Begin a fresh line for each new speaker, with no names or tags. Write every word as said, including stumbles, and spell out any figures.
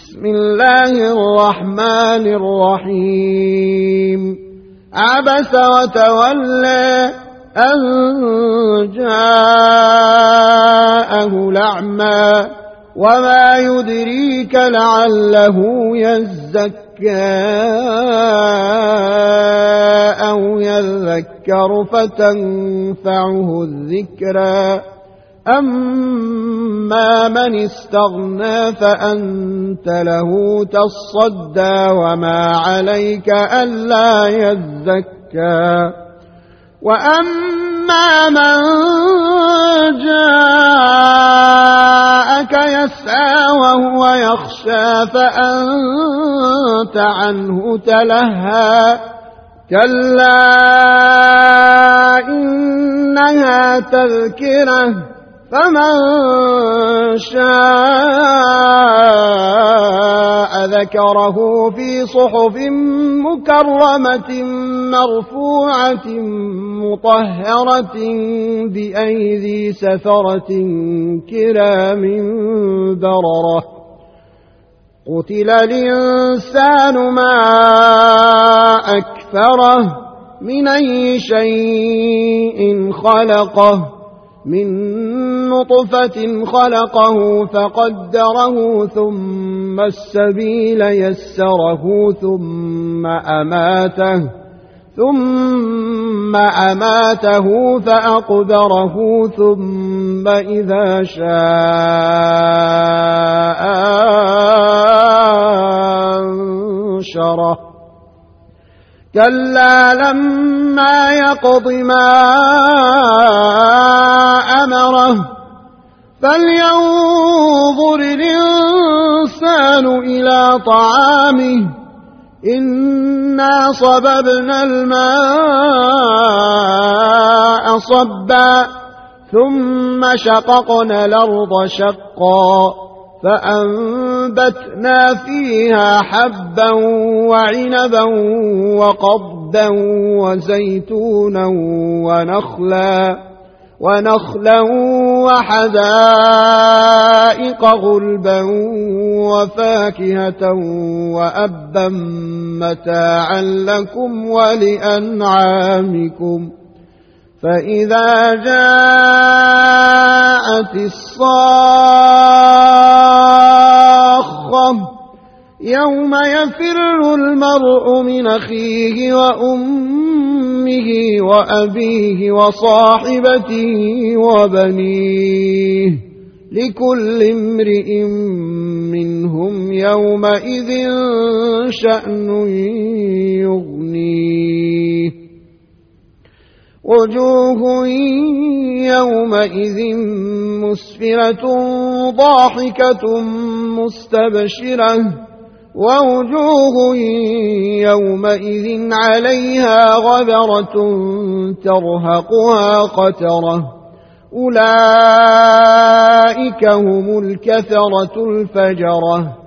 بسم الله الرحمن الرحيم عبس وتولى أن جاءه الأعمى وما يدريك لعله يزكى أو يذكر فتنفعه الذكرى أما من استغنى فأنت له تصدى وما عليك ألا يزكى وأما من جاءك يسعى وهو يخشى فأنت عنه تلهى كلا إنها تذكرة فمن شاء ذكره في صحف مكرمة مرفوعة مطهرة بأيدي سفرة كرام بررة قتل الإنسان ما أكفره من أي شيء خلقه من نطفة خلقه فقدره ثم السبيل يسره ثم أماته ثم أماته فأقبره ثم إذا شاء أنشره كلا لما يقض ما أمره فلينظر الإنسان إلى طعامه إنا صببنا الماء صبا ثم شققنا الأرض شقا فأنبتنا فيها حبا وعنبا وقضبا وزيتونا ونخلا ونخلا وحدائق غلبا وفاكهة وأبا متاعا لكم ولأنعامكم فإذا جاءت الصاخة يوم يفر المرء من أخيه وأمه وأبيه وصاحبته وبنيه لكل امرئ منهم يومئذ شأن يغنيه وجوه يومئذ مسفرة ضاحكة مستبشرة ووجوه يومئذ عليها غبرة ترهقها قترة أولئك هم الكفرة الفجرة